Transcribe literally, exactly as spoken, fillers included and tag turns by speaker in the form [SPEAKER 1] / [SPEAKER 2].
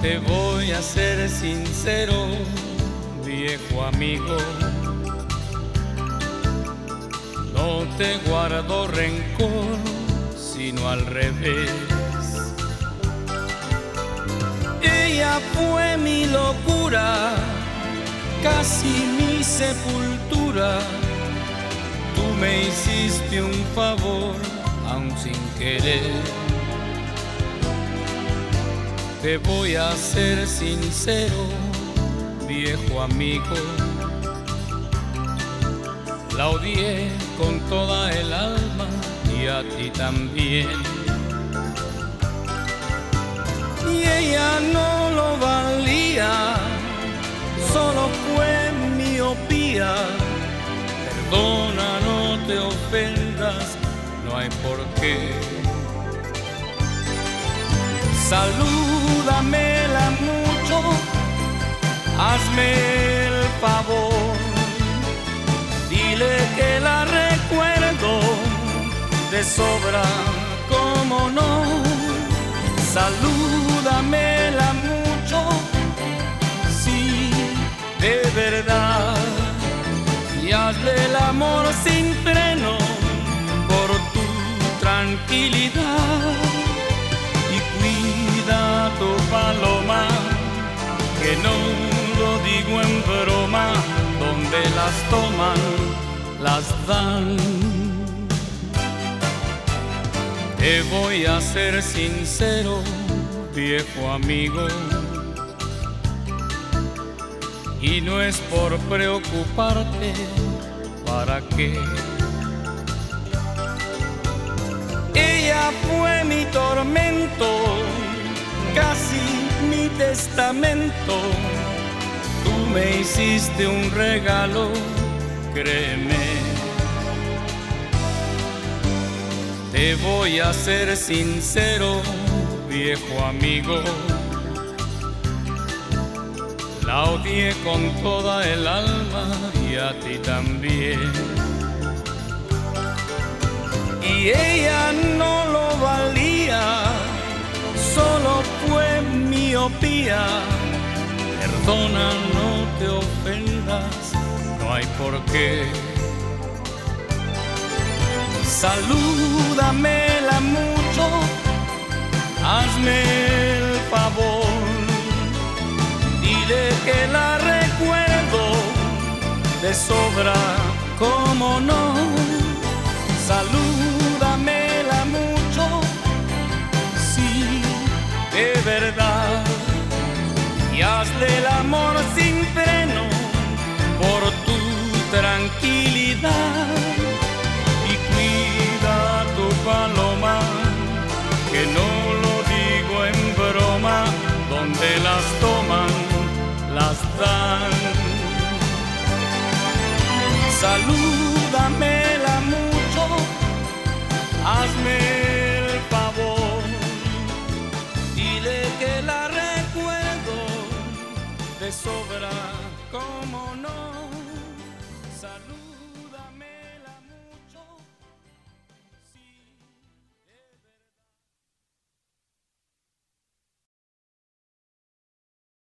[SPEAKER 1] Te voy a ser sincero, viejo amigo, no te guardo rencor, sino al revés. Ella fue mi locura, casi mi sepultura. Tú me hiciste un favor, aun sin querer. Te voy a ser sincero, viejo amigo, la odié con toda el alma y a ti también. Y ella no lo valía, solo fue miopía. Perdona, no te ofendas, no hay por qué. Salúdamela mucho, hazme el favor. Dile que la recuerdo de sobra, cómo no. Salúdamela mucho, sí, de verdad. Y hazle el amor sin freno por tu tranquilidad. Y cuida tu paloma, que no lo digo en broma, donde las toman, las dan. Te voy a ser sincero, viejo amigo, y no es por preocuparte, ¿para qué? Ella fue mi tormento, casi mi testamento. Tú me hiciste un regalo, créeme. Te voy a ser sincero, viejo amigo, la odié con toda el alma y a ti también. Y ella no lo valía, solo fue miopía. Perdona, no te ofendas, no hay por qué. Salúdamela mucho, hazme el favor. Dile que la recuerdo de sobra, cómo no. Salúdamela mucho, sí, de verdad. Y hazle el amor sin freno por tu tranquilidad. Y cuida tu paloma, que no lo digo en broma, donde las toman, las dan. Salúdamela mucho, hazme